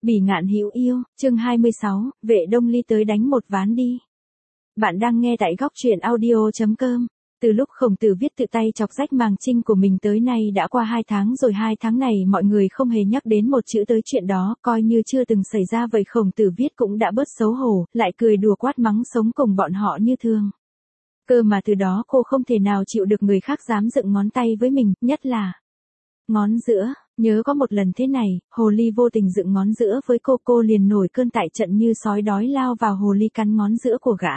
Bỉ ngạn hữu yêu, chương 26, Vệ Đông Ly tới đánh một ván đi. Bạn đang nghe tại góc truyện audio.com. Từ lúc Khổng Tử Viết tự tay chọc rách màng trinh của mình tới nay đã qua 2 tháng rồi. 2 tháng này mọi người không hề nhắc đến một chữ tới chuyện đó, coi như chưa từng xảy ra vậy. Khổng Tử Viết cũng đã bớt xấu hổ, lại cười đùa quát mắng sống cùng bọn họ như thường. Cơ mà từ đó cô không thể nào chịu được người khác dám dựng ngón tay với mình, nhất là ngón giữa. Nhớ có một lần thế này, hồ ly vô tình dựng ngón giữa với cô liền nổi cơn tại trận như sói đói lao vào hồ ly cắn ngón giữa của gã.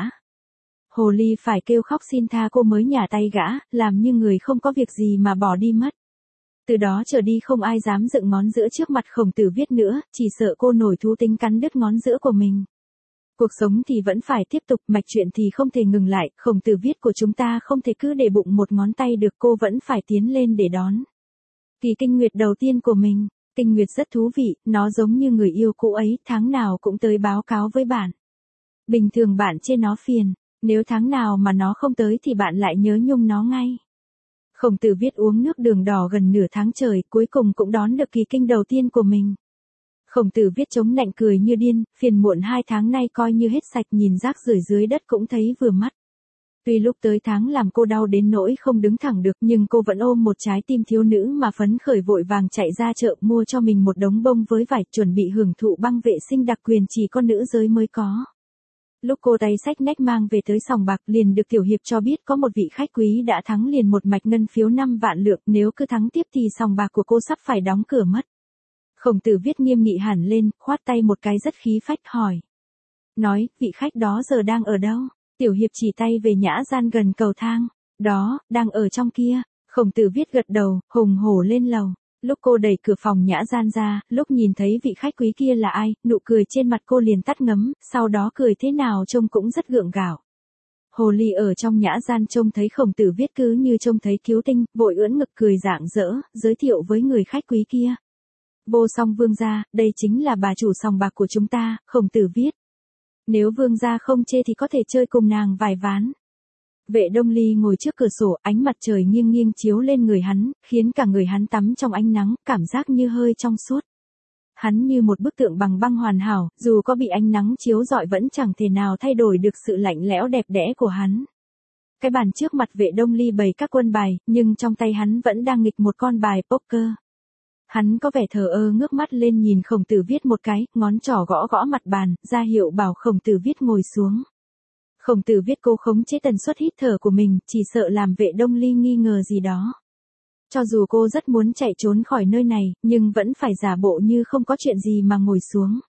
Hồ ly phải kêu khóc xin tha cô mới nhả tay gã, làm như người không có việc gì mà bỏ đi mất. Từ đó trở đi không ai dám dựng ngón giữa trước mặt Khổng Tử Viết nữa, chỉ sợ cô nổi thú tính cắn đứt ngón giữa của mình. Cuộc sống thì vẫn phải tiếp tục, mạch chuyện thì không thể ngừng lại, Khổng Tử Viết của chúng ta không thể cứ để bụng một ngón tay được, cô vẫn phải tiến lên để đón kỳ kinh nguyệt đầu tiên của mình. Kinh nguyệt rất thú vị, nó giống như người yêu cũ ấy, tháng nào cũng tới báo cáo với bạn. Bình thường bạn chê nó phiền, nếu tháng nào mà nó không tới thì bạn lại nhớ nhung nó ngay. Khổng Tử Viết uống nước đường đỏ gần nửa tháng trời, cuối cùng cũng đón được kỳ kinh đầu tiên của mình. Khổng Tử Viết chống nạnh cười như điên, phiền muộn 2 tháng nay coi như hết sạch, nhìn rác rưởi dưới đất cũng thấy vừa mắt. Tuy lúc tới tháng làm cô đau đến nỗi không đứng thẳng được, nhưng cô vẫn ôm một trái tim thiếu nữ mà phấn khởi, vội vàng chạy ra chợ mua cho mình một đống bông với vải, chuẩn bị hưởng thụ băng vệ sinh đặc quyền chỉ có nữ giới mới có. Lúc cô tay xách nách mang về tới sòng bạc, liền được tiểu hiệp cho biết có một vị khách quý đã thắng liền một mạch ngân phiếu 5 vạn lượng, nếu cứ thắng tiếp thì sòng bạc của cô sắp phải đóng cửa mất. Khổng Tử Viết nghiêm nghị hẳn lên, khoát tay một cái rất khí phách hỏi. Nói, vị khách đó giờ đang ở đâu? Tiểu hiệp chỉ tay về nhã gian gần cầu thang. Đó, đang ở trong kia. Khổng Tử Viết gật đầu, hùng hổ lên lầu. Lúc cô đẩy cửa phòng nhã gian ra, lúc nhìn thấy vị khách quý kia là ai, nụ cười trên mặt cô liền tắt ngấm, sau đó cười thế nào trông cũng rất gượng gạo. Hồ ly ở trong nhã gian trông thấy Khổng Tử Viết cứ như trông thấy cứu tinh, vội ưỡn ngực cười rạng rỡ, giới thiệu với người khách quý kia. Vô Song vương gia, đây chính là bà chủ sòng bạc của chúng ta, Khổng Tử Viết. Nếu vương gia không chê thì có thể chơi cùng nàng vài ván. Vệ Đông Ly ngồi trước cửa sổ, ánh mặt trời nghiêng nghiêng chiếu lên người hắn, khiến cả người hắn tắm trong ánh nắng, cảm giác như hơi trong suốt. Hắn như một bức tượng bằng băng hoàn hảo, dù có bị ánh nắng chiếu rọi vẫn chẳng thể nào thay đổi được sự lạnh lẽo đẹp đẽ của hắn. Cái bàn trước mặt Vệ Đông Ly bày các quân bài, nhưng trong tay hắn vẫn đang nghịch một con bài poker. Hắn có vẻ thờ ơ, ngước mắt lên nhìn Khổng Tử Viết một cái, ngón trỏ gõ gõ mặt bàn, ra hiệu bảo Khổng Tử Viết ngồi xuống. Khổng Tử Viết cố khống chế tần suất hít thở của mình, chỉ sợ làm Vệ Đông Ly nghi ngờ gì đó. Cho dù cô rất muốn chạy trốn khỏi nơi này, nhưng vẫn phải giả bộ như không có chuyện gì mà ngồi xuống.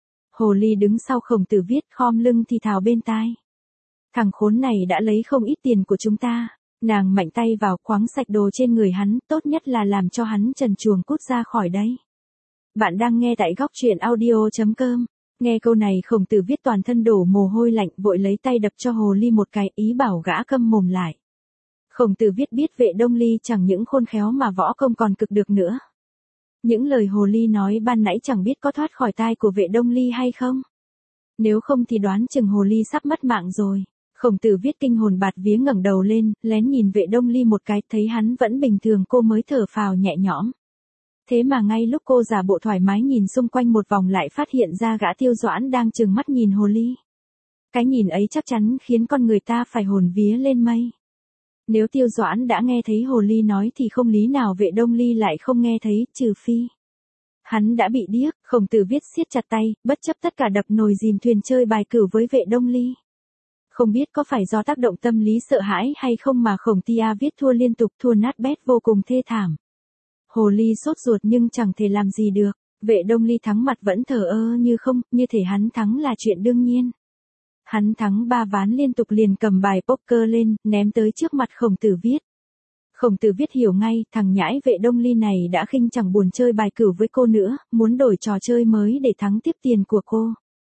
Hồ ly đứng sau Khổng Tử Viết, khom lưng thì thào bên tai. Thằng khốn này đã lấy không ít tiền của chúng ta. Nàng mạnh tay vào, khoáng sạch đồ trên người hắn, tốt nhất là làm cho hắn trần truồng cút ra khỏi đây. Bạn đang nghe tại góc truyện audio.com. Nghe câu này Khổng Tử Viết toàn thân đổ mồ hôi lạnh, vội lấy tay đập cho hồ ly một cái, ý bảo gã câm mồm lại. Khổng Tử Viết biết Vệ Đông Ly chẳng những khôn khéo mà võ công còn cực được nữa. Những lời hồ ly nói ban nãy chẳng biết có thoát khỏi tai của Vệ Đông Ly hay không. Nếu không thì đoán chừng hồ ly sắp mất mạng rồi. Khổng Tử Viết kinh hồn bạt vía ngẩng đầu lên, lén nhìn Vệ Đông Ly một cái, thấy hắn vẫn bình thường cô mới thở phào nhẹ nhõm. Thế mà ngay lúc cô giả bộ thoải mái nhìn xung quanh một vòng lại phát hiện ra gã Tiêu Doãn đang trừng mắt nhìn hồ ly. Cái nhìn ấy chắc chắn khiến con người ta phải hồn vía lên mây. Nếu Tiêu Doãn đã nghe thấy hồ ly nói thì không lý nào Vệ Đông Ly lại không nghe thấy, trừ phi hắn đã bị điếc. Khổng Tử Viết siết chặt tay, bất chấp tất cả đập nồi dìm thuyền chơi bài cửu với Vệ Đông Ly. Không biết có phải do tác động tâm lý sợ hãi hay không mà Khổng Tia Viết thua liên tục, thua nát bét vô cùng thê thảm. Hồ ly sốt ruột nhưng chẳng thể làm gì được. Vệ Đông Ly thắng mặt vẫn thờ ơ như không, như thể hắn thắng là chuyện đương nhiên. Hắn thắng 3 ván liên tục liền cầm bài poker lên, ném tới trước mặt Khổng Tử Viết. Khổng Tử Viết hiểu ngay, thằng nhãi Vệ Đông Ly này đã khinh chẳng buồn chơi bài cửu với cô nữa, muốn đổi trò chơi mới để thắng tiếp tiền của cô.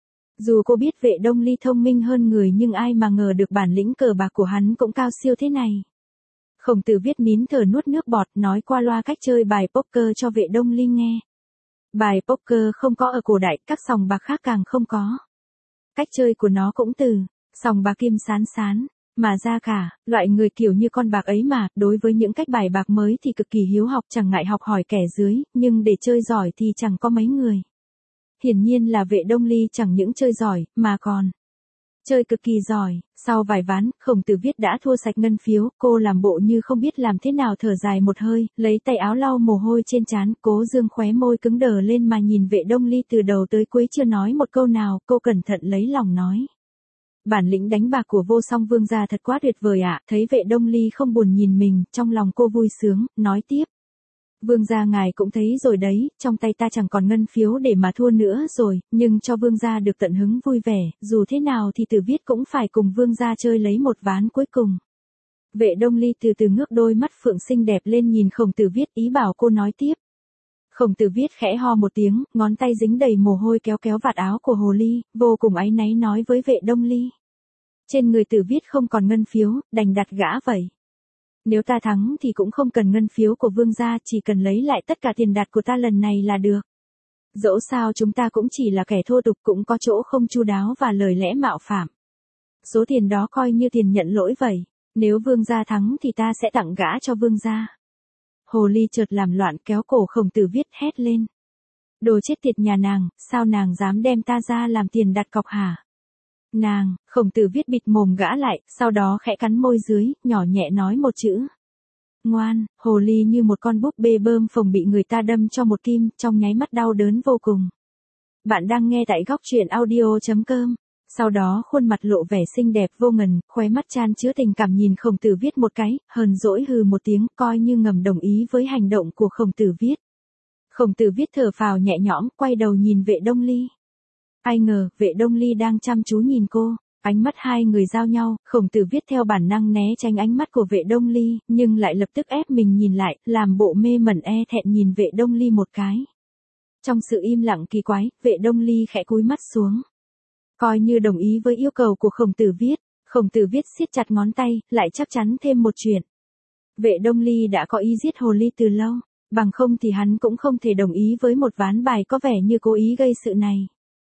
Dù cô biết Vệ Đông Ly thông minh hơn người nhưng ai mà ngờ được bản lĩnh cờ bạc của hắn cũng cao siêu thế này. Khổng Tử Viết nín thở nuốt nước bọt, nói qua loa cách chơi bài poker cho Vệ Đông Ly nghe. Bài poker không có ở cổ đại, các sòng bạc khác càng không có. Cách chơi của nó cũng từ sòng bạc kim sán sán mà ra cả. Loại người kiểu như con bạc ấy mà, đối với những cách bài bạc mới thì cực kỳ hiếu học, chẳng ngại học hỏi kẻ dưới, nhưng để chơi giỏi thì chẳng có mấy người. Hiển nhiên là Vệ Đông Ly chẳng những chơi giỏi, mà còn chơi cực kỳ giỏi. Sau vài ván, Khổng Tử Viết đã thua sạch ngân phiếu, cô làm bộ như không biết làm thế nào, thở dài một hơi, lấy tay áo lau mồ hôi trên trán, cố dương khóe môi cứng đờ lên mà nhìn Vệ Đông Ly từ đầu tới cuối chưa nói một câu nào, cô cẩn thận lấy lòng nói. Bản lĩnh đánh bạc của Vô Song Vương gia thật quá tuyệt vời ạ. Thấy Vệ Đông Ly không buồn nhìn mình, trong lòng cô vui sướng, nói tiếp. Vương gia ngài cũng thấy rồi đấy, trong tay ta chẳng còn ngân phiếu để mà thua nữa rồi, nhưng cho vương gia được tận hứng vui vẻ, dù thế nào thì Tử Viết cũng phải cùng vương gia chơi lấy một ván cuối cùng. Vệ Đông Ly từ từ ngước đôi mắt phượng xinh đẹp lên nhìn Khổng Tử Viết, ý bảo cô nói tiếp. Khổng Tử Viết khẽ ho một tiếng, ngón tay dính đầy mồ hôi kéo kéo vạt áo của hồ ly, vô cùng áy náy nói với Vệ Đông Ly. Trên người Tử Viết không còn ngân phiếu, đành đặt gã vậy. Nếu ta thắng thì cũng không cần ngân phiếu của vương gia, chỉ cần lấy lại tất cả tiền đặt của ta lần này là được. Dẫu sao chúng ta cũng chỉ là kẻ thô tục, cũng có chỗ không chu đáo và lời lẽ mạo phạm. Số tiền đó coi như tiền nhận lỗi vậy. Nếu vương gia thắng thì ta sẽ tặng gã cho vương gia. Hồ ly chợt làm loạn kéo cổ Khổng Tử Viết hét lên. Đồ chết tiệt nhà nàng, sao nàng dám đem ta ra làm tiền đặt cọc hả? Nàng, Khổng Tử Viết bịt mồm gã lại, sau đó khẽ cắn môi dưới, nhỏ nhẹ nói một chữ. Ngoan. Hồ ly như một con búp bê bơm phồng bị người ta đâm cho một kim, trong nháy mắt đau đớn vô cùng. Bạn đang nghe tại góc truyện audio.com. Sau đó khuôn mặt lộ vẻ xinh đẹp vô ngần, khóe mắt chan chứa tình cảm nhìn Khổng Tử Viết một cái, hờn dỗi hừ một tiếng, coi như ngầm đồng ý với hành động của Khổng Tử Viết. Khổng Tử Viết thở phào nhẹ nhõm, quay đầu nhìn Vệ Đông Ly. Ai ngờ, Vệ Đông Ly đang chăm chú nhìn cô, ánh mắt hai người giao nhau, Khổng Tử Viết theo bản năng né tránh ánh mắt của Vệ Đông Ly, nhưng lại lập tức ép mình nhìn lại, làm bộ mê mẩn thẹn nhìn Vệ Đông Ly một cái. Trong sự im lặng kỳ quái, Vệ Đông Ly khẽ cúi mắt xuống. Coi như đồng ý với yêu cầu của Khổng Tử Viết, Khổng Tử Viết siết chặt ngón tay, lại chắc chắn thêm một chuyện. Vệ Đông Ly đã có ý giết hồ ly từ lâu, bằng không thì hắn cũng không thể đồng ý với một ván bài có vẻ như cố ý gây sự này.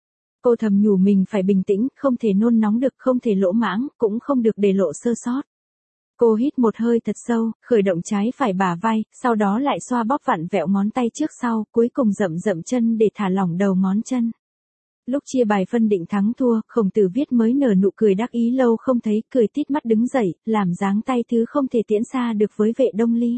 Cô thầm nhủ mình phải bình tĩnh, không thể nôn nóng được, không thể lỗ mãng, cũng không được để lộ sơ sót. Cô hít một hơi thật sâu, khởi động trái phải bả vai, sau đó lại xoa bóp vặn vẹo ngón tay trước sau, cuối cùng dậm dậm chân để thả lỏng đầu ngón chân. Lúc chia bài phân định thắng thua, Khổng Tử Viết mới nở nụ cười đắc ý lâu không thấy, cười tít mắt đứng dậy, làm dáng tay thứ không thể tiễn xa được với Vệ Đông Ly.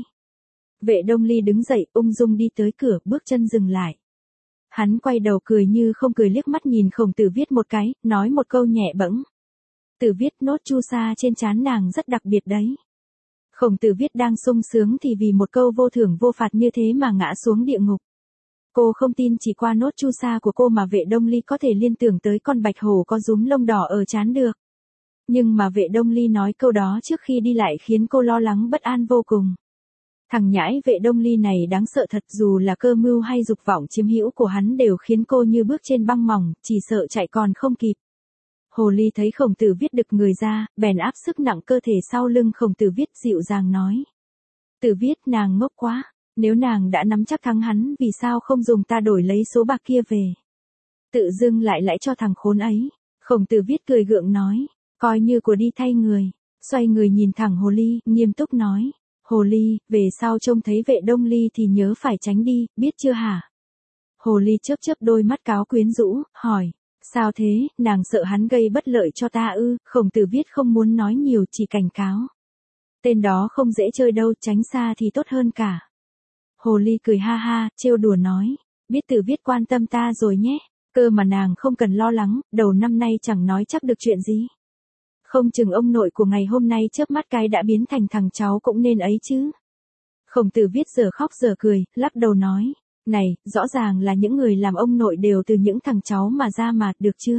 Vệ Đông Ly đứng dậy, ung dung đi tới cửa, bước chân dừng lại. Hắn quay đầu cười như không cười liếc mắt nhìn Khổng Tử Viết một cái, nói một câu nhẹ bẫng. Tử Viết, nốt chu sa trên trán nàng rất đặc biệt đấy. Khổng Tử Viết đang sung sướng thì vì một câu vô thưởng vô phạt như thế mà ngã xuống địa ngục. Cô không tin chỉ qua nốt chu sa của cô mà Vệ Đông Ly có thể liên tưởng tới con bạch hổ có rúm lông đỏ ở trán được. Nhưng mà Vệ Đông Ly nói câu đó trước khi đi lại khiến cô lo lắng bất an vô cùng. Thằng nhãi Vệ Đông Ly này đáng sợ thật, dù là cơ mưu hay dục vọng chiếm hữu của hắn đều khiến cô như bước trên băng mỏng, chỉ sợ chạy còn không kịp. Hồ ly thấy Khổng Tử Viết đực người ra, bèn áp sức nặng cơ thể sau lưng Khổng Tử Viết dịu dàng nói. Tử Viết, nàng ngốc quá, nếu nàng đã nắm chắc thắng hắn vì sao không dùng ta đổi lấy số bạc kia về. Tự dưng lại lãi cho thằng khốn ấy. Khổng Tử Viết cười gượng nói, coi như của đi thay người. Xoay người nhìn thẳng hồ ly, nghiêm túc nói. Hồ ly, về sau trông thấy Vệ Đông Ly thì nhớ phải tránh đi, biết chưa hả? Hồ ly chớp chớp đôi mắt cáo quyến rũ, hỏi. Sao thế, nàng sợ hắn gây bất lợi cho ta ư? Khổng Tử Viết không muốn nói nhiều, chỉ cảnh cáo. Tên đó không dễ chơi đâu, tránh xa thì tốt hơn cả. Hồ ly cười ha ha, trêu đùa nói. Biết Tử Viết quan tâm ta rồi nhé. Cơ mà nàng không cần lo lắng, đầu năm nay chẳng nói chắc được chuyện gì. Không chừng ông nội của ngày hôm nay chớp mắt cái đã biến thành thằng cháu cũng nên ấy chứ. Khổng Tử Viết giờ khóc giờ cười, lắc đầu nói. Này, rõ ràng là những người làm ông nội đều từ những thằng cháu mà ra mà, được chưa?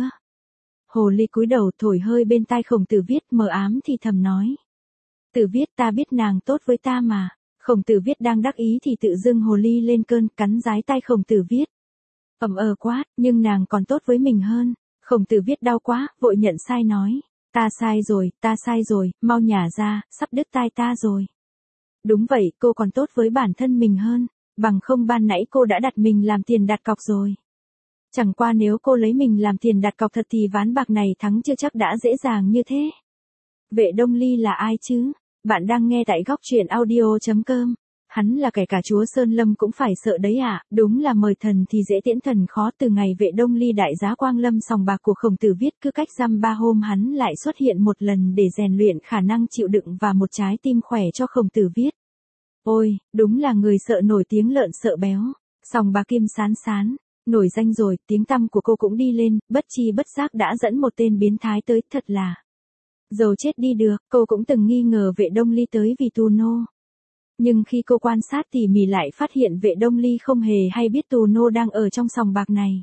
Hồ ly cúi đầu thổi hơi bên tai Khổng Tử Viết mờ ám thì thầm nói. Tử Viết, ta biết nàng tốt với ta mà. Khổng Tử Viết đang đắc ý thì tự dưng hồ ly lên cơn, cắn rái tai Khổng Tử Viết. Quát, nhưng nàng còn tốt với mình hơn. Khổng Tử Viết đau quá, vội nhận sai nói. Ta sai rồi, mau nhả ra, sắp đứt tai ta rồi. Đúng vậy, cô còn tốt với bản thân mình hơn, bằng không ban nãy cô đã đặt mình làm tiền đặt cọc rồi. Chẳng qua nếu cô lấy mình làm tiền đặt cọc thật thì ván bạc này thắng chưa chắc đã dễ dàng như thế. Vệ Đông Ly là ai chứ? Bạn đang nghe tại góc truyện audio.com. Hắn là kẻ cả chúa Sơn Lâm cũng phải sợ đấy ạ, đúng là mời thần thì dễ tiễn thần khó. Từ ngày Vệ Đông Ly đại giá Quang Lâm sòng bạc của Khổng Tử Viết, cứ cách dăm 3 hôm hắn lại xuất hiện một lần để rèn luyện khả năng chịu đựng và một trái tim khỏe cho Khổng Tử Viết. Ôi, đúng là người sợ nổi tiếng lợn sợ béo. Sòng bạc Kim Sán Sán, nổi danh rồi, tiếng tăm của cô cũng đi lên, bất chi bất giác đã dẫn một tên biến thái tới, thật là dầu chết đi được. Cô cũng từng nghi ngờ Vệ Đông Ly tới vì Tù Nô. Nhưng khi cô quan sát tỉ mỉ lại phát hiện Vệ Đông Ly không hề hay biết Tù Nô đang ở trong sòng bạc này.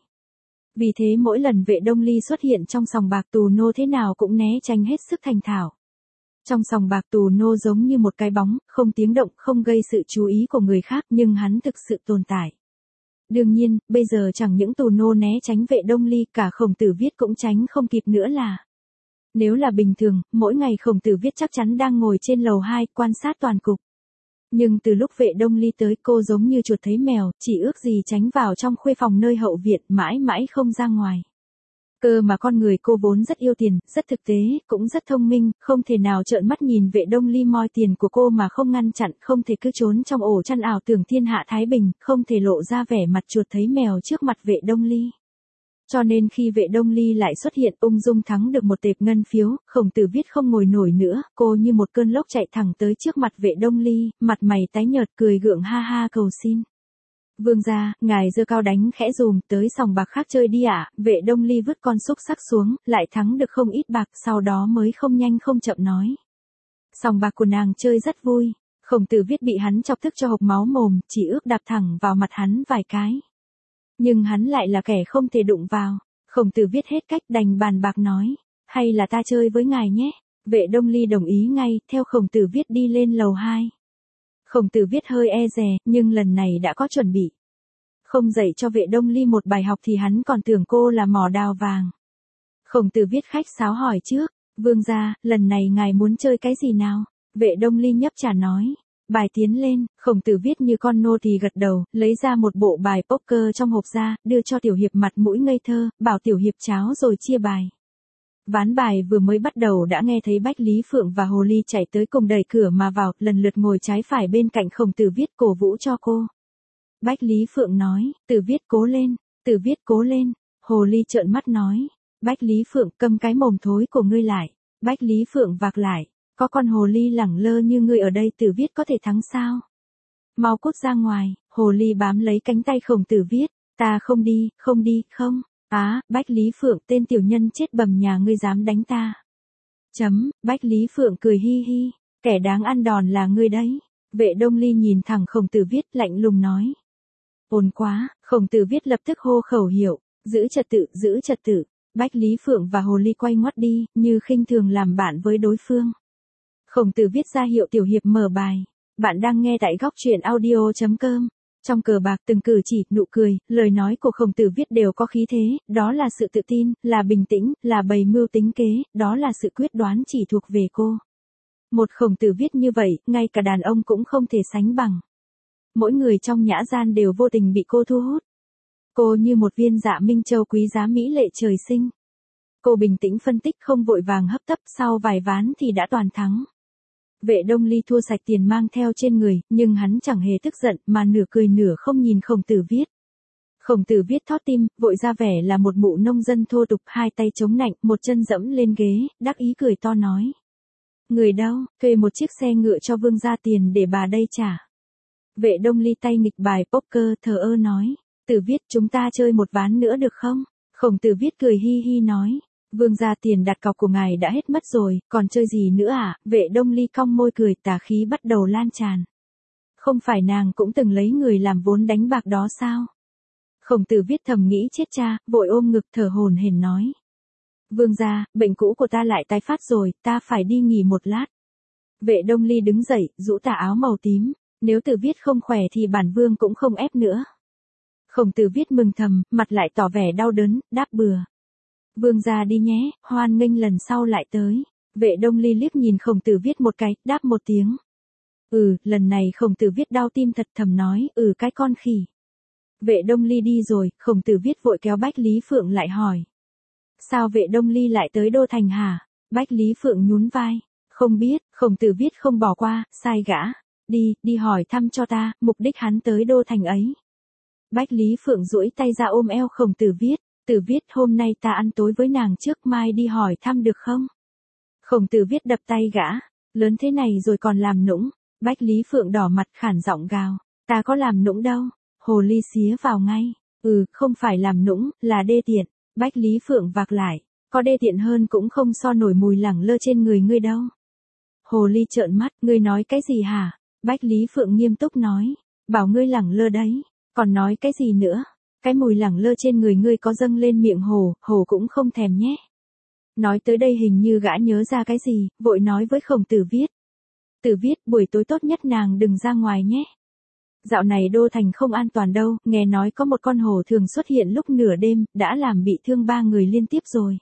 Vì thế mỗi lần Vệ Đông Ly xuất hiện trong sòng bạc, Tù Nô thế nào cũng né tránh hết sức thành thạo. Trong sòng bạc Tù Nô giống như một cái bóng, không tiếng động, không gây sự chú ý của người khác, nhưng hắn thực sự tồn tại. Đương nhiên, bây giờ chẳng những Tù Nô né tránh Vệ Đông Ly, cả Khổng Tử Viết cũng tránh không kịp nữa là. Nếu là bình thường, mỗi ngày Khổng Tử Viết chắc chắn đang ngồi trên lầu 2, quan sát toàn cục. Nhưng từ lúc Vệ Đông Ly tới, cô giống như chuột thấy mèo, chỉ ước gì tránh vào trong khuê phòng nơi hậu viện, mãi mãi không ra ngoài. Cơ mà con người cô vốn rất yêu tiền, rất thực tế, cũng rất thông minh, không thể nào trợn mắt nhìn Vệ Đông Ly moi tiền của cô mà không ngăn chặn, không thể cứ trốn trong ổ chăn ảo tưởng thiên hạ thái bình, không thể lộ ra vẻ mặt chuột thấy mèo trước mặt Vệ Đông Ly. Cho nên khi Vệ Đông Ly lại xuất hiện ung dung thắng được một tệp ngân phiếu, Khổng Tử Viết không ngồi nổi nữa, cô như một cơn lốc chạy thẳng tới trước mặt Vệ Đông Ly, mặt mày tái nhợt cười gượng ha ha cầu xin. Vương gia, ngài giơ cao đánh khẽ dùm, tới sòng bạc khác chơi đi ạ. Vệ Đông Ly vứt con xúc xắc xuống, lại thắng được không ít bạc, sau đó mới không nhanh không chậm nói. Sòng bạc của nàng chơi rất vui. Khổng Tử Viết bị hắn chọc tức cho hộc máu mồm, chỉ ước đạp thẳng vào mặt hắn vài cái. Nhưng hắn lại là kẻ không thể đụng vào. Khổng Tử Viết hết cách đành bàn bạc nói, hay là ta chơi với ngài nhé. Vệ Đông Ly đồng ý ngay, theo Khổng Tử Viết đi lên lầu 2. Khổng Tử Viết hơi e dè, nhưng lần này đã có chuẩn bị. Không dạy cho Vệ Đông Ly một bài học thì hắn còn tưởng cô là mỏ đào vàng. Khổng Tử Viết khách sáo hỏi trước, vương gia, lần này ngài muốn chơi cái gì nào? Vệ Đông Ly nhấp trà nói, bài tiến lên. Khổng Tử Viết như con nô thì gật đầu, lấy ra một bộ bài poker trong hộp ra, đưa cho Tiểu Hiệp mặt mũi ngây thơ, bảo Tiểu Hiệp cháo rồi chia bài. Ván bài vừa mới bắt đầu đã nghe thấy Bách Lý Phượng và Hồ Ly chạy tới cùng đẩy cửa mà vào, lần lượt ngồi trái phải bên cạnh Khổng Tử Viết cổ vũ cho cô. Bách Lý Phượng nói, Tử Viết cố lên, Tử Viết cố lên. Hồ Ly trợn mắt nói, Bách Lý Phượng câm cái mồm thối của ngươi lại. Bách Lý Phượng vạc lại, có con Hồ Ly lẳng lơ như ngươi ở đây Tử Viết có thể thắng sao? Mau cút ra ngoài. Hồ Ly bám lấy cánh tay Khổng Tử Viết, ta không đi, không đi, không. Bách Lý Phượng tên tiểu nhân chết bầm nhà ngươi dám đánh ta. Bách Lý Phượng cười hi hi, kẻ đáng ăn đòn là ngươi đấy. Vệ Đông Ly nhìn thẳng Khổng Tử Viết lạnh lùng nói. Ồn quá. Khổng Tử Viết lập tức hô khẩu hiệu, giữ trật tự, giữ trật tự. Bách Lý Phượng và Hồ Ly quay ngoắt đi, như khinh thường làm bạn với đối phương. Khổng Tử Viết ra hiệu Tiểu Hiệp mở bài. Bạn đang nghe tại góc truyện audio.com. Trong cờ bạc từng cử chỉ, nụ cười, lời nói của Khổng Tử Viết đều có khí thế, đó là sự tự tin, là bình tĩnh, là bày mưu tính kế, đó là sự quyết đoán chỉ thuộc về cô. Một Khổng Tử Viết như vậy, ngay cả đàn ông cũng không thể sánh bằng. Mỗi người trong nhã gian đều vô tình bị cô thu hút. Cô như một viên dạ minh châu quý giá mỹ lệ trời sinh. Cô bình tĩnh phân tích không vội vàng hấp tấp, sau vài ván thì đã toàn thắng. Vệ Đông Ly thua sạch tiền mang theo trên người, nhưng hắn chẳng hề tức giận mà nửa cười nửa không nhìn Khổng Tử Viết. Khổng Tử Viết thót tim, vội ra vẻ là một mụ nông dân thô tục, hai tay chống nạnh, một chân dẫm lên ghế, đắc ý cười to nói. Người đâu, thuê một chiếc xe ngựa cho vương gia tiền để bà đây trả. Vệ Đông Ly tay nghịch bài poker thờ ơ nói. Tử Viết chúng ta chơi một ván nữa được không? Khổng Tử Viết cười hi hi nói. Vương gia tiền đặt cọc của ngài đã hết mất rồi, còn chơi gì nữa à? Vệ Đông Ly cong môi cười, tà khí bắt đầu lan tràn. Không phải nàng cũng từng lấy người làm vốn đánh bạc đó sao? Khổng Tử Viết thầm nghĩ chết cha, vội ôm ngực thở hổn hển nói. Vương gia, bệnh cũ của ta lại tái phát rồi, ta phải đi nghỉ một lát. Vệ Đông Ly đứng dậy, rũ tà áo màu tím. Nếu Tử Viết không khỏe thì bản vương cũng không ép nữa. Khổng Tử Viết mừng thầm, mặt lại tỏ vẻ đau đớn, đáp bừa. Vương gia đi nhé, hoan nghênh lần sau lại tới. Vệ Đông Ly liếc nhìn Khổng Tử Viết một cái, đáp một tiếng. Lần này Khổng Tử Viết đau tim thật, thầm nói, cái con khỉ. Vệ Đông Ly đi rồi, Khổng Tử Viết vội kéo Bách Lý Phượng lại hỏi. Sao Vệ Đông Ly lại tới Đô Thành hả? Bách Lý Phượng nhún vai. Không biết. Khổng Tử Viết không bỏ qua, sai gã. đi hỏi thăm cho ta, mục đích hắn tới đô thành ấy. Bách Lý Phượng duỗi tay ra ôm eo Khổng Tử Viết hôm nay ta ăn tối với nàng trước, mai đi hỏi thăm được không? Khổng Tử Viết đập tay gã, lớn thế này rồi còn làm nũng. Bách Lý Phượng đỏ mặt khản giọng gào, ta có làm nũng đâu. Hồ ly xía vào ngay, không phải làm nũng, là đê tiện. Bách Lý Phượng vạc lại, có đê tiện hơn cũng không so nổi mùi lẳng lơ trên người ngươi đâu. Hồ ly trợn mắt, ngươi nói cái gì hả? Bách Lý Phượng nghiêm túc nói, bảo ngươi lẳng lơ đấy, còn nói cái gì nữa? Cái mùi lẳng lơ trên người ngươi có dâng lên miệng hồ cũng không thèm nhé. Nói tới đây hình như gã nhớ ra cái gì, vội nói với Khổng Tử Viết. Tử Viết, buổi tối tốt nhất nàng đừng ra ngoài nhé. Dạo này đô thành không an toàn đâu, nghe nói có một con hổ thường xuất hiện lúc nửa đêm, đã làm bị thương 3 người liên tiếp rồi.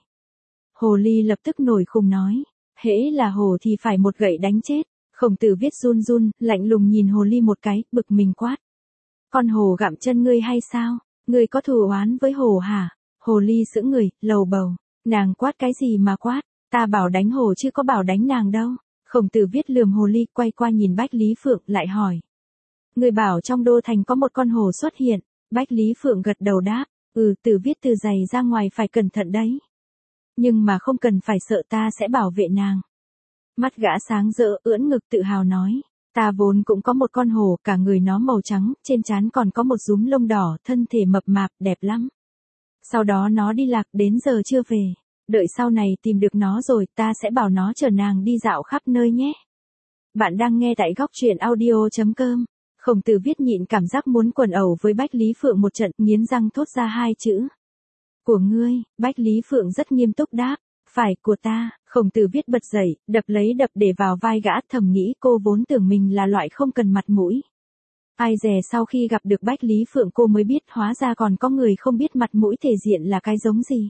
Hồ ly lập tức nổi khùng nói, hễ là hổ thì phải một gậy đánh chết. Khổng Tử Viết run run, lạnh lùng nhìn hồ ly một cái, bực mình quát. Con hổ gặm chân ngươi hay sao? Ngươi có thù oán với hổ hả? Hồ ly sững người, lầu bầu, nàng quát cái gì mà quát, ta bảo đánh hổ chứ có bảo đánh nàng đâu. Khổng Tử Viết lườm hồ ly, quay qua nhìn Bách Lý Phượng, lại hỏi. Người bảo trong đô thành có một con hổ xuất hiện. Bách Lý Phượng gật đầu đáp, Tử Viết từ giày ra ngoài phải cẩn thận đấy. Nhưng mà không cần phải sợ, ta sẽ bảo vệ nàng. Mắt gã sáng rỡ, ưỡn ngực tự hào nói, ta vốn cũng có một con hổ, cả người nó màu trắng, trên trán còn có một rúm lông đỏ, thân thể mập mạp, đẹp lắm. Sau đó nó đi lạc, đến giờ chưa về. Đợi sau này tìm được nó rồi, ta sẽ bảo nó chở nàng đi dạo khắp nơi nhé. Bạn đang nghe tại Góc Truyện Audio.com. Khổng Tử Viết nhịn cảm giác muốn quần ẩu với Bách Lý Phượng một trận, nghiến răng thốt ra 2 chữ. Của ngươi. Bách Lý Phượng rất nghiêm túc đáp, phải của ta. Khổng Tử Viết bật dậy, đập để vào vai gã, thầm nghĩ cô vốn tưởng mình là loại không cần mặt mũi. Ai dè sau khi gặp được Bách Lý Phượng cô mới biết hóa ra còn có người không biết mặt mũi thể diện là cái giống gì.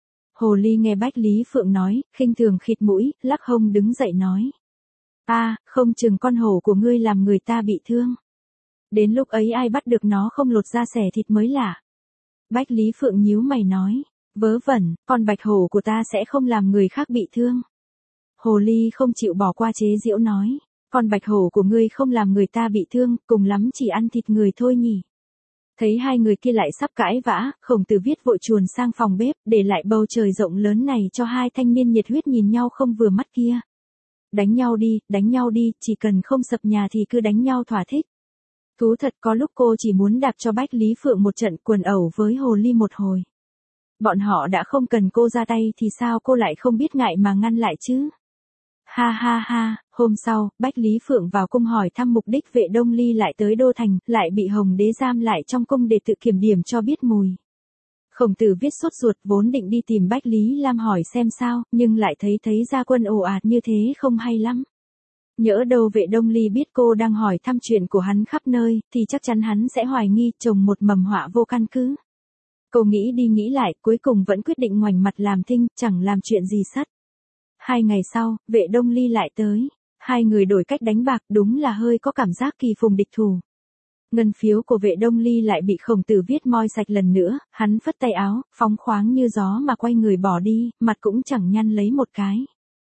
Hồ ly nghe Bách Lý Phượng nói, khinh thường khịt mũi, lắc hông đứng dậy nói. Không chừng con hổ của ngươi làm người ta bị thương. Đến lúc ấy ai bắt được nó không lột ra xẻ thịt mới lạ. Bách Lý Phượng nhíu mày nói, vớ vẩn, con bạch hổ của ta sẽ không làm người khác bị thương. Hồ ly không chịu bỏ qua chế giễu nói, con bạch hổ của ngươi không làm người ta bị thương, cùng lắm chỉ ăn thịt người thôi nhỉ. Thấy hai người kia lại sắp cãi vã, Khổng Tử Viết vội chuồn sang phòng bếp, để lại bầu trời rộng lớn này cho hai thanh niên nhiệt huyết nhìn nhau không vừa mắt kia. Đánh nhau đi, chỉ cần không sập nhà thì cứ đánh nhau thỏa thích. Thú thật có lúc cô chỉ muốn đạp cho Bách Lý Phượng một trận quần ẩu với hồ ly một hồi. Bọn họ đã không cần cô ra tay thì sao cô lại không biết ngại mà ngăn lại chứ? Ha, hôm sau, Bách Lý Phượng vào cung hỏi thăm mục đích Vệ Đông Ly lại tới đô thành, lại bị Hồng Đế giam lại trong cung để tự kiểm điểm cho biết mùi. Khổng Tử Viết sốt ruột vốn định đi tìm Bách Lý Lam hỏi xem sao, nhưng lại thấy gia quân ồ ạt như thế không hay lắm. Nhỡ đâu Vệ Đông Ly biết cô đang hỏi thăm chuyện của hắn khắp nơi, thì chắc chắn hắn sẽ hoài nghi trồng một mầm họa vô căn cứ. Cô nghĩ đi nghĩ lại, cuối cùng vẫn quyết định ngoảnh mặt làm thinh, chẳng làm chuyện gì sắt. 2 ngày sau, Vệ Đông Ly lại tới. 2 người đổi cách đánh bạc, đúng là hơi có cảm giác kỳ phùng địch thủ. Ngân phiếu của Vệ Đông Ly lại bị Khổng Tử Viết moi sạch lần nữa, hắn phất tay áo, phóng khoáng như gió mà quay người bỏ đi, mặt cũng chẳng nhăn lấy một cái.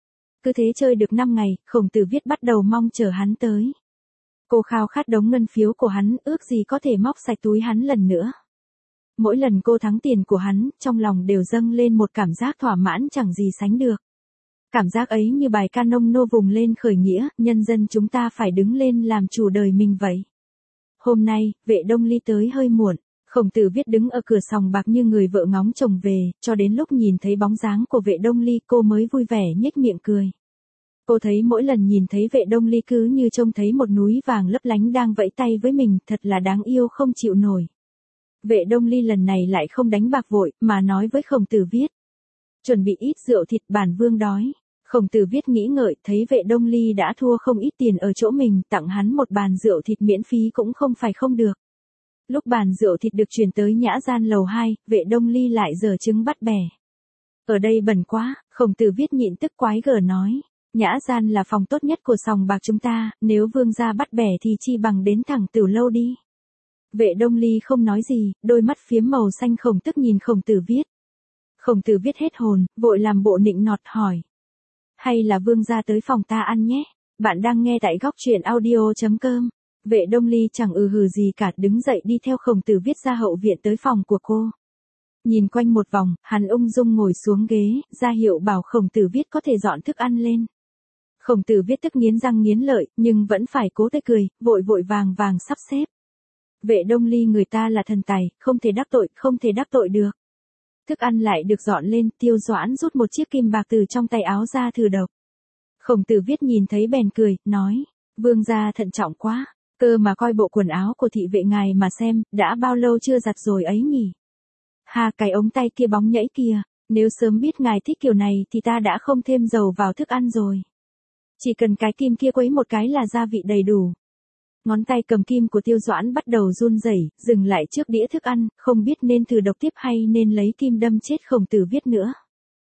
Cứ thế chơi được 5 ngày, Khổng Tử Viết bắt đầu mong chờ hắn tới. Cô khao khát đống ngân phiếu của hắn, ước gì có thể móc sạch túi hắn lần nữa. Mỗi lần cô thắng tiền của hắn, trong lòng đều dâng lên một cảm giác thỏa mãn chẳng gì sánh được. Cảm giác ấy như bài ca nông nô vùng lên khởi nghĩa, nhân dân chúng ta phải đứng lên làm chủ đời mình vậy. Hôm nay, Vệ Đông Ly tới hơi muộn, Khổng Tử Viết đứng ở cửa sòng bạc như người vợ ngóng chồng về, cho đến lúc nhìn thấy bóng dáng của Vệ Đông Ly cô mới vui vẻ nhếch miệng cười. Cô thấy mỗi lần nhìn thấy Vệ Đông Ly cứ như trông thấy một núi vàng lấp lánh đang vẫy tay với mình, thật là đáng yêu không chịu nổi. Vệ Đông Ly lần này lại không đánh bạc vội, mà nói với Khổng Tử Viết. Chuẩn bị ít rượu thịt, bản vương đói. Khổng Tử Viết nghĩ ngợi, thấy Vệ Đông Ly đã thua không ít tiền ở chỗ mình, tặng hắn một bàn rượu thịt miễn phí cũng không phải không được. Lúc bàn rượu thịt được chuyển tới Nhã Gian lầu 2, Vệ Đông Ly lại giở trứng bắt bẻ. Ở đây bẩn quá, Khổng Tử Viết nhịn tức quái gở nói. Nhã Gian là phòng tốt nhất của sòng bạc chúng ta, nếu vương gia bắt bẻ thì chi bằng đến thẳng Tửu Lâu đi. Vệ Đông Ly không nói gì, đôi mắt phiếm màu xanh khổng tức nhìn Khổng Tử Viết. Khổng Tử Viết hết hồn, vội làm bộ nịnh nọt hỏi. Hay là vương gia tới phòng ta ăn nhé. Bạn đang nghe tại góc truyện audio.com. Vệ Đông Ly chẳng hừ gì cả, đứng dậy đi theo Khổng Tử Viết ra hậu viện tới phòng của cô. Nhìn quanh một vòng, hắn ung dung ngồi xuống ghế, ra hiệu bảo Khổng Tử Viết có thể dọn thức ăn lên. Khổng Tử Viết tức nghiến răng nghiến lợi, nhưng vẫn phải cố tươi cười, vội vội vàng vàng sắp xếp. Vệ Đông Ly người ta là thần tài, không thể đắc tội được. Thức ăn lại được dọn lên, Tiêu Doãn rút một chiếc kim bạc từ trong tay áo ra thử độc. Khổng Tử Viết nhìn thấy bèn cười, nói, vương gia thận trọng quá, cơ mà coi bộ quần áo của thị vệ ngài mà xem, đã bao lâu chưa giặt rồi ấy nhỉ. Ha, cái ống tay kia bóng nhẫy kìa, nếu sớm biết ngài thích kiểu này thì ta đã không thêm dầu vào thức ăn rồi. Chỉ cần cái kim kia quấy một cái là gia vị đầy đủ. Ngón tay cầm kim của Tiêu Doãn bắt đầu run rẩy, dừng lại trước đĩa thức ăn, không biết nên thử độc tiếp hay nên lấy kim đâm chết Khổng Tử Viết nữa.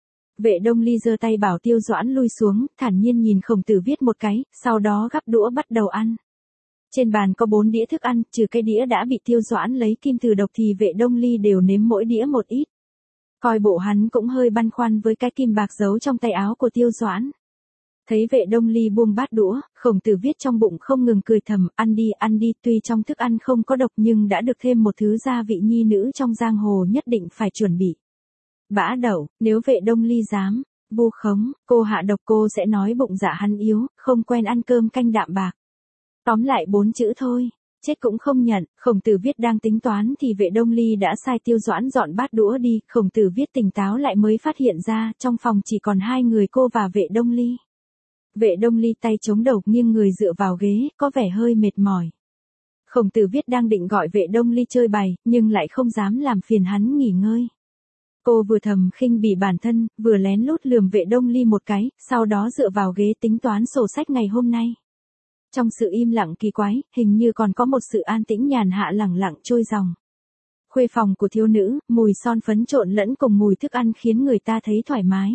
Vệ Đông Ly giơ tay bảo Tiêu Doãn lui xuống, thản nhiên nhìn Khổng Tử Viết một cái, sau đó gắp đũa bắt đầu ăn. Trên bàn có 4 đĩa thức ăn, trừ cái đĩa đã bị Tiêu Doãn lấy kim thử độc thì Vệ Đông Ly đều nếm mỗi đĩa một ít. Coi bộ hắn cũng hơi băn khoăn với cái kim bạc giấu trong tay áo của Tiêu Doãn. Thấy Vệ Đông Ly buông bát đũa, Khổng Tử Viết trong bụng không ngừng cười thầm, ăn đi, tuy trong thức ăn không có độc nhưng đã được thêm một thứ gia vị nhi nữ trong giang hồ nhất định phải chuẩn bị. Bã đậu, nếu Vệ Đông Ly dám vu khống, cô hạ độc cô sẽ nói bụng dạ hắn yếu, không quen ăn cơm canh đạm bạc. Tóm lại 4 chữ thôi, chết cũng không nhận. Khổng Tử Viết đang tính toán thì Vệ Đông Ly đã sai Tiêu Doãn dọn bát đũa đi. Khổng Tử Viết tỉnh táo lại mới phát hiện ra trong phòng chỉ còn 2 người, cô và Vệ Đông Ly. Vệ Đông Ly tay chống đầu nghiêng người dựa vào ghế, có vẻ hơi mệt mỏi. Khổng Tử Viết đang định gọi Vệ Đông Ly chơi bài, nhưng lại không dám làm phiền hắn nghỉ ngơi. Cô vừa thầm khinh bỉ bản thân, vừa lén lút lườm Vệ Đông Ly một cái, sau đó dựa vào ghế tính toán sổ sách ngày hôm nay. Trong sự im lặng kỳ quái, hình như còn có một sự an tĩnh nhàn hạ lẳng lặng trôi dòng. Khuê phòng của thiếu nữ, mùi son phấn trộn lẫn cùng mùi thức ăn khiến người ta thấy thoải mái.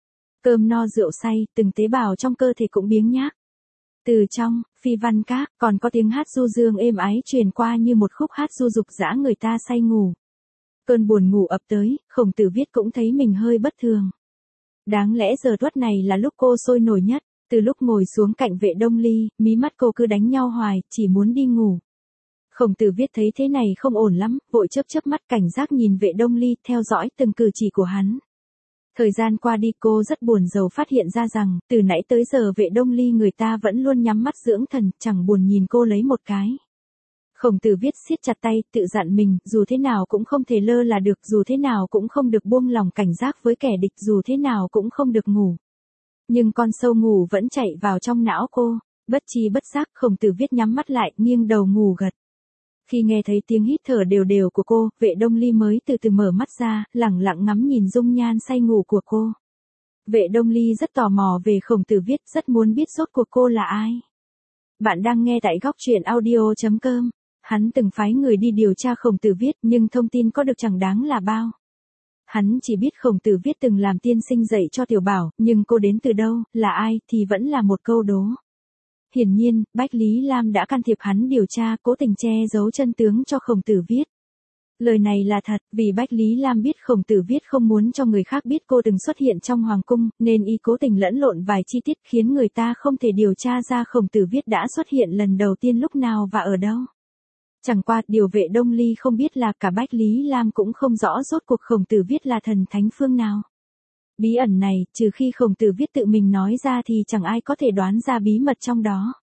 Cơm no rượu say, từng tế bào trong cơ thể cũng biếng nhác. Từ trong Phi Văn Các, còn có tiếng hát du dương êm ái truyền qua như một khúc hát du dục dã người ta say ngủ. Cơn buồn ngủ ập tới, Khổng Tử Viết cũng thấy mình hơi bất thường. Đáng lẽ giờ tuất này là lúc cô sôi nổi nhất. Từ lúc ngồi xuống cạnh Vệ Đông Ly, mí mắt cô cứ đánh nhau hoài, chỉ muốn đi ngủ. Khổng Tử Viết thấy thế này không ổn lắm, vội chớp mắt cảnh giác nhìn Vệ Đông Ly, theo dõi từng cử chỉ của hắn. Thời gian qua đi, cô rất buồn rầu phát hiện ra rằng, từ nãy tới giờ Vệ Đông Ly người ta vẫn luôn nhắm mắt dưỡng thần, chẳng buồn nhìn cô lấy một cái. Khổng Tử Viết siết chặt tay, tự dặn mình, dù thế nào cũng không thể lơ là được, dù thế nào cũng không được buông lòng cảnh giác với kẻ địch, dù thế nào cũng không được ngủ. Nhưng con sâu ngủ vẫn chạy vào trong não cô, bất tri bất giác Khổng Tử Viết nhắm mắt lại, nghiêng đầu ngủ gật. Khi nghe thấy tiếng hít thở đều đều của cô, Vệ Đông Ly mới từ từ mở mắt ra, lẳng lặng ngắm nhìn dung nhan say ngủ của cô. Vệ Đông Ly rất tò mò về Khổng Tử Viết, rất muốn biết rốt cuộc cô là ai. Bạn đang nghe tại góc truyện audio.com. Hắn từng phái người đi điều tra Khổng Tử Viết, nhưng thông tin có được chẳng đáng là bao. Hắn chỉ biết Khổng Tử Viết từng làm tiên sinh dạy cho Tiểu Bảo, nhưng cô đến từ đâu, là ai thì vẫn là một câu đố. Hiển nhiên, Bách Lý Lam đã can thiệp hắn điều tra, cố tình che giấu chân tướng cho Khổng Tử Viết. Lời này là thật, vì Bách Lý Lam biết Khổng Tử Viết không muốn cho người khác biết cô từng xuất hiện trong hoàng cung, nên y cố tình lẫn lộn vài chi tiết khiến người ta không thể điều tra ra Khổng Tử Viết đã xuất hiện lần đầu tiên lúc nào và ở đâu. Chẳng qua, điều Vệ Đông Ly không biết là cả Bách Lý Lam cũng không rõ rốt cuộc Khổng Tử Viết là thần thánh phương nào. Bí ẩn này, trừ khi Khổng Tử Viết tự mình nói ra thì chẳng ai có thể đoán ra bí mật trong đó.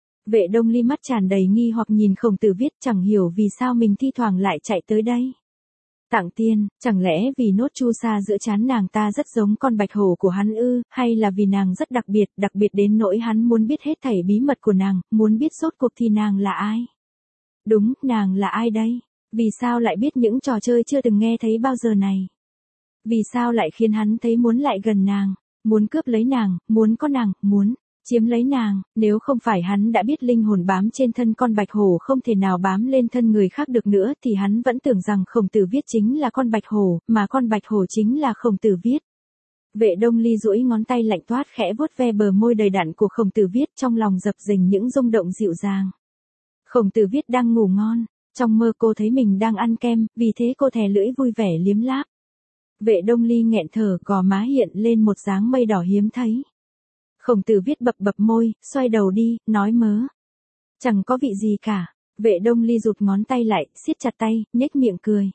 Vệ Đông Ly mắt tràn đầy nghi hoặc nhìn Khổng Tử Viết, chẳng hiểu vì sao mình thi thoảng lại chạy tới đây. Tặng tiên, chẳng lẽ vì nốt chu sa giữa trán nàng ta rất giống con bạch hổ của hắn ư, hay là vì nàng rất đặc biệt đến nỗi hắn muốn biết hết thảy bí mật của nàng, muốn biết rốt cuộc thì nàng là ai? Đúng, nàng là ai đây? Vì sao lại biết những trò chơi chưa từng nghe thấy bao giờ này? Vì sao lại khiến hắn thấy muốn lại gần nàng, muốn cướp lấy nàng, muốn có nàng, muốn chiếm lấy nàng? Nếu không phải hắn đã biết linh hồn bám trên thân con bạch hổ không thể nào bám lên thân người khác được nữa thì hắn vẫn tưởng rằng Khổng Tử Viết chính là con bạch hổ, mà con bạch hổ chính là Khổng Tử Viết. Vệ Đông Ly duỗi ngón tay lạnh toát khẽ vuốt ve bờ môi đầy đặn của Khổng Tử Viết, trong lòng dập dềnh những rung động dịu dàng. Khổng Tử Viết đang ngủ ngon, trong mơ cô thấy mình đang ăn kem, vì thế cô thè lưỡi vui vẻ liếm láp. Vệ Đông Ly nghẹn thở, gò má hiện lên một dáng mây đỏ hiếm thấy. Khổng Tử Viết bập bập môi, xoay đầu đi, nói mớ. Chẳng có vị gì cả. Vệ Đông Ly rụt ngón tay lại, siết chặt tay, nhếch miệng cười.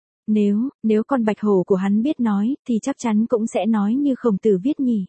Nếu con bạch hổ của hắn biết nói, thì chắc chắn cũng sẽ nói như Khổng Tử Viết nhỉ.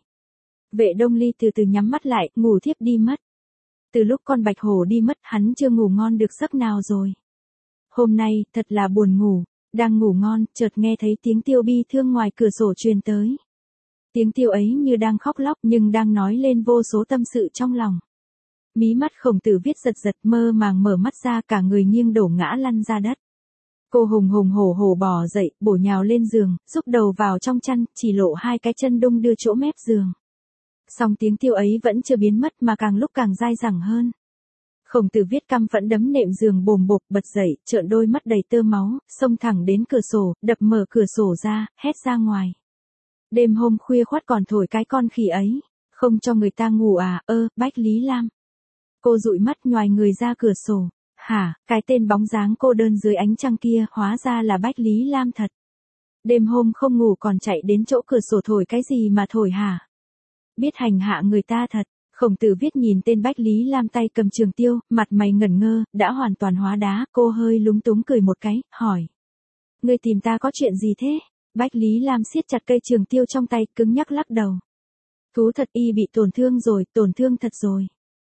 Vệ Đông Ly từ từ nhắm mắt lại, ngủ thiếp đi mất. Từ lúc con bạch hổ đi mất, hắn chưa ngủ ngon được giấc nào rồi. Hôm nay, thật là buồn ngủ, đang ngủ ngon, chợt nghe thấy tiếng Tiêu bi thương ngoài cửa sổ truyền tới. Tiếng Tiêu ấy như đang khóc lóc nhưng đang nói lên vô số tâm sự trong lòng. Mí mắt Khổng Tử Viết giật giật, mơ màng mở mắt ra, cả người nghiêng đổ ngã lăn ra đất. Cô hùng hùng hổ hổ bò dậy, bổ nhào lên giường, rúc đầu vào trong chăn, chỉ lộ hai cái chân đung đưa chỗ mép giường. Song tiếng Tiêu ấy vẫn chưa biến mất mà càng lúc càng dai dẳng hơn. Khổng Tử Viết căm phẫn đấm nệm giường bồm bộp, bật dậy, trợn đôi mắt đầy tơ máu, xông thẳng đến cửa sổ, đập mở cửa sổ ra, hét ra ngoài. Đêm hôm khuya khoắt còn thổi cái con khỉ ấy, không cho người ta ngủ à, Bách Lý Lam. Cô dụi mắt nhoài người ra cửa sổ. Hả, cái tên bóng dáng cô đơn dưới ánh trăng kia hóa ra là Bách Lý Lam thật. Đêm hôm không ngủ còn chạy đến chỗ cửa sổ thổi cái gì mà thổi hả? Biết hành hạ người ta thật. Khổng Tử Viết nhìn tên Bách Lý Lam tay cầm trường tiêu, mặt mày ngẩn ngơ, đã hoàn toàn hóa đá, cô hơi lúng túng cười một cái, hỏi. Ngươi tìm ta có chuyện gì thế? Bách Lý Lam siết chặt cây trường tiêu trong tay, cứng nhắc lắc đầu. Thú thật y bị tổn thương rồi, tổn thương thật rồi.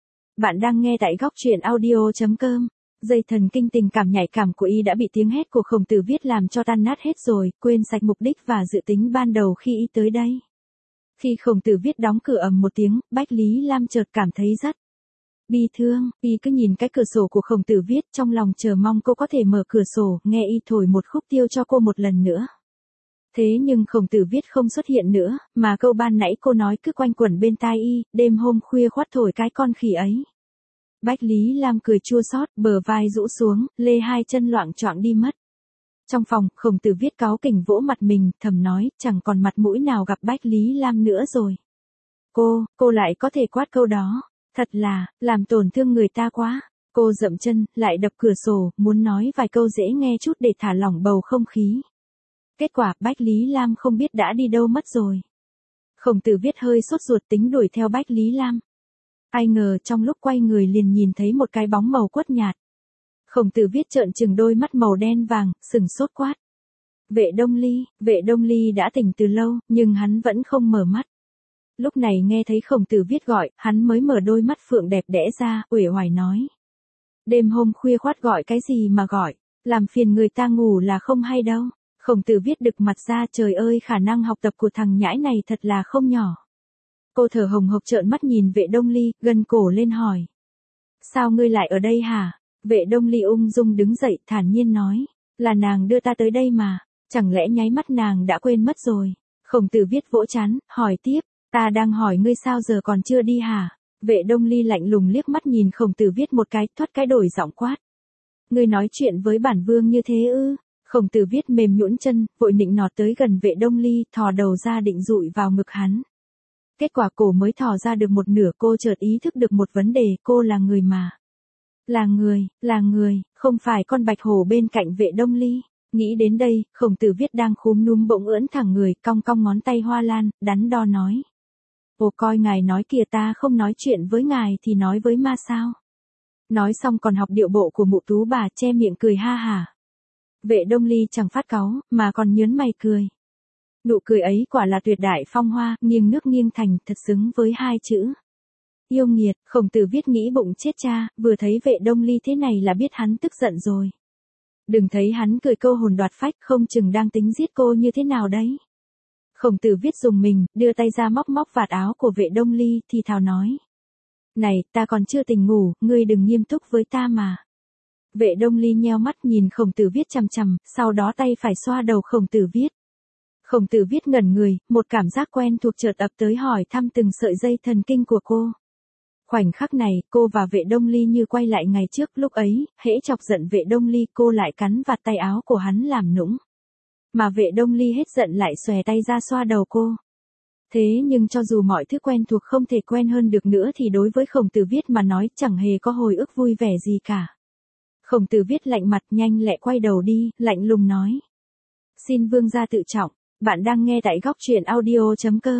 Bạn đang nghe tại góc truyện audio.com. Dây thần kinh tình cảm nhạy cảm của y đã bị tiếng hét của Khổng Tử Viết làm cho tan nát hết rồi, quên sạch mục đích và dự tính ban đầu khi y tới đây. Khi Khổng Tử Viết đóng cửa ầm một tiếng, Bách Lý Lam chợt cảm thấy rất bi thương, y cứ nhìn cái cửa sổ của Khổng Tử Viết trong lòng chờ mong cô có thể mở cửa sổ, nghe y thổi một khúc Tiêu cho cô một lần nữa. Thế nhưng Khổng Tử Viết không xuất hiện nữa, mà câu ban nãy cô nói cứ quanh quẩn bên tai y, đêm hôm khuya khoắt thổi cái con khỉ ấy. Bách Lý Lam cười chua xót, bờ vai rũ xuống, lê hai chân loạng choạng đi mất. Trong phòng, Khổng Tử Viết cáu kỉnh vỗ mặt mình, thầm nói, chẳng còn mặt mũi nào gặp Bách Lý Lam nữa rồi. Cô lại có thể quát câu đó. Thật là, làm tổn thương người ta quá. Cô dậm chân, lại đập cửa sổ, muốn nói vài câu dễ nghe chút để thả lỏng bầu không khí. Kết quả, Bách Lý Lam không biết đã đi đâu mất rồi. Khổng Tử Viết hơi sốt ruột tính đuổi theo Bách Lý Lam. Ai ngờ trong lúc quay người liền nhìn thấy một cái bóng màu quất nhạt. Khổng Tử Viết trợn trừng đôi mắt màu đen vàng, sừng sốt quát. Vệ Đông Ly đã tỉnh từ lâu, nhưng hắn vẫn không mở mắt. Lúc này nghe thấy Khổng Tử Viết gọi, hắn mới mở đôi mắt phượng đẹp đẽ ra, uể oải nói. Đêm hôm khuya khoắt gọi cái gì mà gọi, làm phiền người ta ngủ là không hay đâu. Khổng Tử Viết đực mặt ra, trời ơi, khả năng học tập của thằng nhãi này thật là không nhỏ. Cô thở hồng hộc trợn mắt nhìn Vệ Đông Ly, gân cổ lên hỏi. Sao ngươi lại ở đây hả? Vệ Đông Ly ung dung đứng dậy, thản nhiên nói. Là nàng đưa ta tới đây mà, chẳng lẽ nháy mắt nàng đã quên mất rồi. Khổng Tử Viết vỗ trán, hỏi tiếp. Ta đang hỏi ngươi sao giờ còn chưa đi hả? Vệ Đông Ly lạnh lùng liếc mắt nhìn Khổng Tử Viết một cái, thoát cái đổi giọng quát. Ngươi nói chuyện với bản vương như thế ư? Khổng Tử Viết mềm nhũn chân, vội nịnh nọt tới gần Vệ Đông Ly, thò đầu ra định dụi vào ngực hắn. Kết quả cổ mới thò ra được một nửa, cô chợt ý thức được một vấn đề, cô là người mà. Là người, không phải con bạch hổ bên cạnh Vệ Đông Ly. Nghĩ đến đây, Khổng Tử Viết đang khúm núm bỗng ưỡn thẳng người, cong cong ngón tay hoa lan, đắn đo nói. Ồ coi ngài nói kìa, ta không nói chuyện với ngài thì nói với ma sao? Nói xong còn học điệu bộ của mụ tú bà, che miệng cười ha hả. Vệ Đông Ly chẳng phát cáu, mà còn nhớn mày cười. Nụ cười ấy quả là tuyệt đại phong hoa, nghiêng nước nghiêng thành, thật xứng với hai chữ. Yêu nghiệt. Khổng Tử Viết nghĩ bụng chết cha, vừa thấy Vệ Đông Ly thế này là biết hắn tức giận rồi. Đừng thấy hắn cười câu hồn đoạt phách, không chừng đang tính giết cô như thế nào đấy. Khổng Tử Viết dùng mình, đưa tay ra móc vạt áo của Vệ Đông Ly, thì thào nói. Này, ta còn chưa tỉnh ngủ, ngươi đừng nghiêm túc với ta mà. Vệ Đông Ly nheo mắt nhìn Khổng Tử Viết chằm chằm, sau đó tay phải xoa đầu Khổng Tử Viết. Khổng Tử Viết ngẩn người, một cảm giác quen thuộc chợt ập tới hỏi thăm từng sợi dây thần kinh của cô. Khoảnh khắc này, cô và Vệ Đông Ly như quay lại ngày trước, lúc ấy, hễ chọc giận Vệ Đông Ly, cô lại cắn vạt tay áo của hắn làm nũng. Mà Vệ Đông Ly hết giận lại xòe tay ra xoa đầu cô. Thế nhưng cho dù mọi thứ quen thuộc không thể quen hơn được nữa thì đối với Khổng Tử Viết mà nói chẳng hề có hồi ức vui vẻ gì cả. Khổng Tử Viết lạnh mặt nhanh lẹ quay đầu đi, lạnh lùng nói. Xin vương gia tự trọng, bạn đang nghe tại góc truyện audio.com.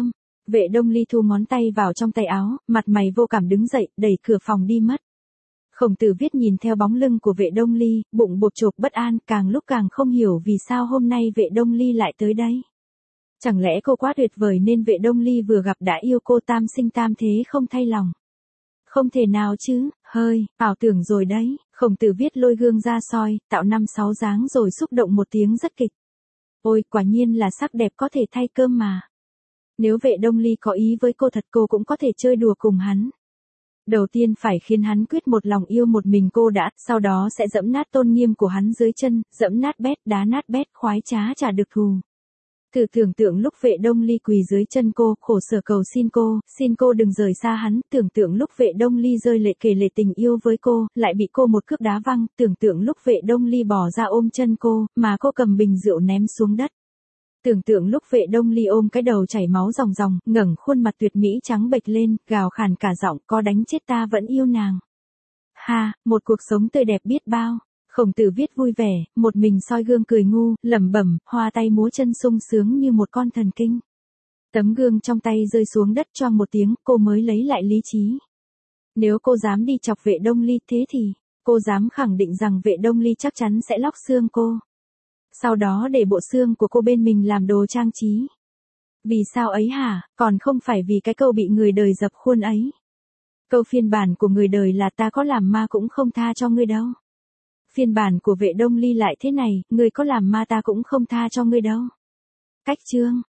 Vệ Đông Ly thu ngón tay vào trong tay áo, mặt mày vô cảm đứng dậy, đẩy cửa phòng đi mất. Khổng Tử Viết nhìn theo bóng lưng của Vệ Đông Ly, bụng bộp chộp bất an, càng lúc càng không hiểu vì sao hôm nay Vệ Đông Ly lại tới đây. Chẳng lẽ cô quá tuyệt vời nên Vệ Đông Ly vừa gặp đã yêu cô tam sinh tam thế không thay lòng. Không thể nào chứ, hơi, ảo tưởng rồi đấy. Khổng Tử Viết lôi gương ra soi, tạo 5-6 dáng rồi xúc động một tiếng rất kịch. Ôi, quả nhiên là sắc đẹp có thể thay cơm mà. Nếu Vệ Đông Ly có ý với cô thật cô cũng có thể chơi đùa cùng hắn. Đầu tiên phải khiến hắn quyết một lòng yêu một mình cô đã, sau đó sẽ dẫm nát tôn nghiêm của hắn dưới chân, dẫm nát bét, đá nát bét, khoái trá trả được thù. Thử tưởng tượng lúc Vệ Đông Ly quỳ dưới chân cô, khổ sở cầu xin cô đừng rời xa hắn, tưởng tượng lúc Vệ Đông Ly rơi lệ kể lể tình yêu với cô, lại bị cô một cước đá văng, tưởng tượng lúc Vệ Đông Ly bỏ ra ôm chân cô, mà cô cầm bình rượu ném xuống đất. Tưởng tượng lúc Vệ Đông Ly ôm cái đầu chảy máu ròng ròng, ngẩng khuôn mặt tuyệt mỹ trắng bệch lên, gào khàn cả giọng, có đánh chết ta vẫn yêu nàng. Ha, một cuộc sống tươi đẹp biết bao. Khổng Tử Viết vui vẻ, một mình soi gương cười ngu, lẩm bẩm, hoa tay múa chân sung sướng như một con thần kinh. Tấm gương trong tay rơi xuống đất choang một tiếng, cô mới lấy lại lý trí. Nếu cô dám đi chọc Vệ Đông Ly thế thì, cô dám khẳng định rằng Vệ Đông Ly chắc chắn sẽ lóc xương cô. Sau đó để bộ xương của cô bên mình làm đồ trang trí. Vì sao ấy hả, còn không phải vì cái câu bị người đời dập khuôn ấy. Câu phiên bản của người đời là ta có làm ma cũng không tha cho ngươi đâu. Phiên bản của Vệ Đông Ly lại thế này, ngươi có làm ma ta cũng không tha cho ngươi đâu. Cách chương